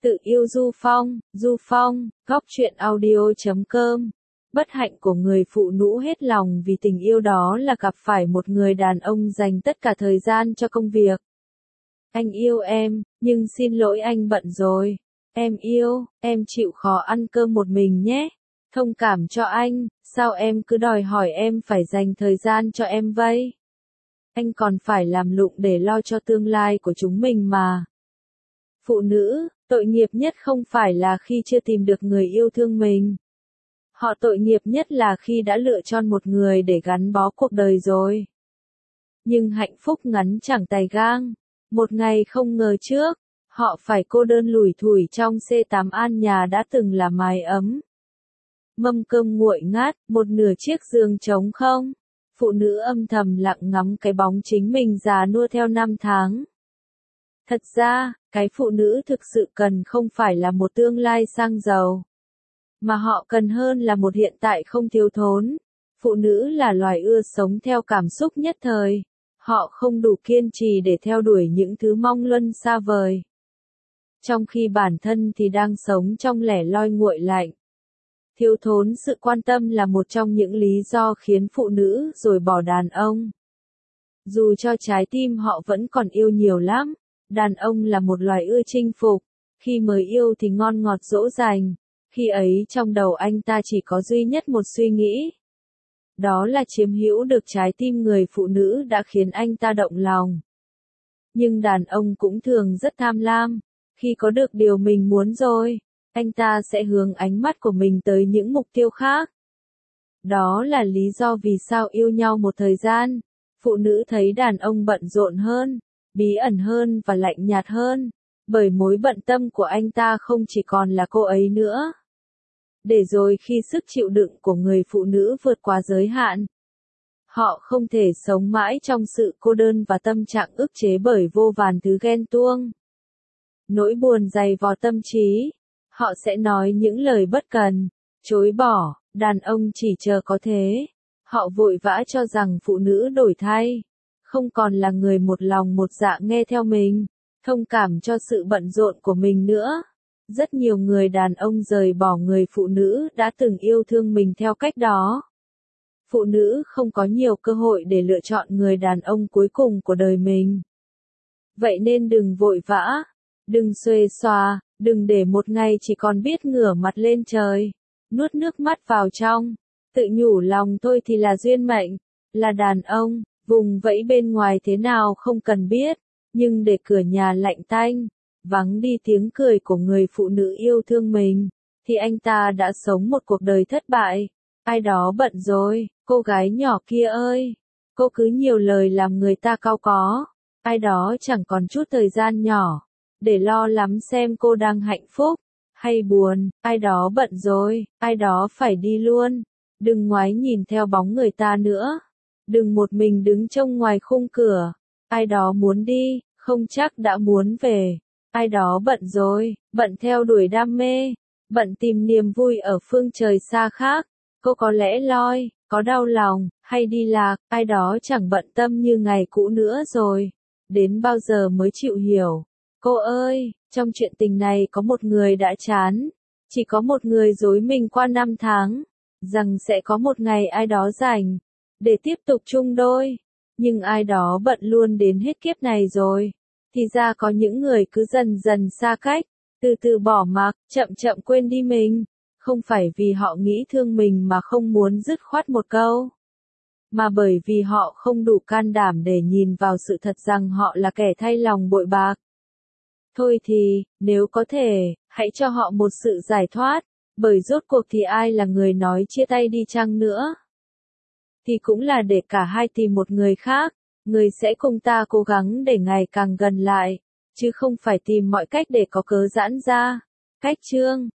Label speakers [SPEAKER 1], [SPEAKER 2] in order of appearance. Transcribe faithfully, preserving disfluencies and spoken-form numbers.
[SPEAKER 1] Tự yêu Du Phong, Du Phong, góc truyện audio chấm com. Bất hạnh của người phụ nữ hết lòng vì tình yêu đó là gặp phải một người đàn ông dành tất cả thời gian cho công việc. Anh yêu em, nhưng xin lỗi anh bận rồi. Em yêu, em chịu khó ăn cơm một mình nhé. Thông cảm cho anh, sao em cứ đòi hỏi em phải dành thời gian cho em vậy? Anh còn phải làm lụng để lo cho tương lai của chúng mình mà. Phụ nữ, tội nghiệp nhất không phải là khi chưa tìm được người yêu thương mình. Họ tội nghiệp nhất là khi đã lựa chọn một người để gắn bó cuộc đời rồi. Nhưng hạnh phúc ngắn chẳng tài gang. Một ngày không ngờ trước, họ phải cô đơn lủi thủi trong xê tám an nhà đã từng là mái ấm. Mâm cơm nguội ngát, một nửa chiếc giường trống không. Phụ nữ âm thầm lặng ngắm cái bóng chính mình già nua theo năm tháng. Thật ra, cái phụ nữ thực sự cần không phải là một tương lai sang giàu, mà họ cần hơn là một hiện tại không thiếu thốn. Phụ nữ là loài ưa sống theo cảm xúc nhất thời. Họ không đủ kiên trì để theo đuổi những thứ mong luân xa vời. Trong khi bản thân thì đang sống trong lẻ loi nguội lạnh. Thiếu thốn sự quan tâm là một trong những lý do khiến phụ nữ rồi bỏ đàn ông. Dù cho trái tim họ vẫn còn yêu nhiều lắm. Đàn ông là một loài ưa chinh phục. Khi mới yêu thì ngon ngọt dỗ dành. Khi ấy trong đầu anh ta chỉ có duy nhất một suy nghĩ. Đó là chiếm hữu được trái tim người phụ nữ đã khiến anh ta động lòng. Nhưng đàn ông cũng thường rất tham lam. Khi có được điều mình muốn rồi, anh ta sẽ hướng ánh mắt của mình tới những mục tiêu khác. Đó là lý do vì sao yêu nhau một thời gian, phụ nữ thấy đàn ông bận rộn hơn, bí ẩn hơn và lạnh nhạt hơn, bởi mối bận tâm của anh ta không chỉ còn là cô ấy nữa. Để rồi khi sức chịu đựng của người phụ nữ vượt quá giới hạn, họ không thể sống mãi trong sự cô đơn và tâm trạng ức chế bởi vô vàn thứ ghen tuông. Nỗi buồn dày vò tâm trí, họ sẽ nói những lời bất cần, chối bỏ, đàn ông chỉ chờ có thế. Họ vội vã cho rằng phụ nữ đổi thay, không còn là người một lòng một dạ nghe theo mình, thông cảm cho sự bận rộn của mình nữa. Rất nhiều người đàn ông rời bỏ người phụ nữ đã từng yêu thương mình theo cách đó. Phụ nữ không có nhiều cơ hội để lựa chọn người đàn ông cuối cùng của đời mình. Vậy nên đừng vội vã, đừng xuề xòa, đừng để một ngày chỉ còn biết ngửa mặt lên trời, nuốt nước mắt vào trong, tự nhủ lòng thôi thì là duyên mệnh, là đàn ông, vùng vẫy bên ngoài thế nào không cần biết, nhưng để cửa nhà lạnh tanh, vắng đi tiếng cười của người phụ nữ yêu thương mình, thì anh ta đã sống một cuộc đời thất bại. Ai đó bận rồi, cô gái nhỏ kia ơi, cô cứ nhiều lời làm người ta cau có. Ai đó chẳng còn chút thời gian nhỏ để lo lắm xem cô đang hạnh phúc hay buồn. Ai đó bận rồi, ai đó phải đi luôn. Đừng ngoái nhìn theo bóng người ta nữa. Đừng một mình đứng trông ngoài khung cửa. Ai đó muốn đi, không chắc đã muốn về. Ai đó bận rồi, bận theo đuổi đam mê, bận tìm niềm vui ở phương trời xa khác. Cô có lẽ loi, có đau lòng, hay đi lạc, ai đó chẳng bận tâm như ngày cũ nữa rồi. Đến bao giờ mới chịu hiểu? Cô ơi, trong chuyện tình này có một người đã chán. Chỉ có một người dối mình qua năm tháng. Rằng sẽ có một ngày ai đó rảnh để tiếp tục chung đôi. Nhưng ai đó bận luôn đến hết kiếp này rồi. Thì ra có những người cứ dần dần xa cách, từ từ bỏ mặc, chậm chậm quên đi mình. Không phải vì họ nghĩ thương mình mà không muốn dứt khoát một câu, mà bởi vì họ không đủ can đảm để nhìn vào sự thật rằng họ là kẻ thay lòng bội bạc. Thôi thì, nếu có thể, hãy cho họ một sự giải thoát, bởi rốt cuộc thì ai là người nói chia tay đi chăng nữa? Thì cũng là để cả hai tìm một người khác, người sẽ cùng ta cố gắng để ngày càng gần lại, chứ không phải tìm mọi cách để có cớ giãn ra. Cách chương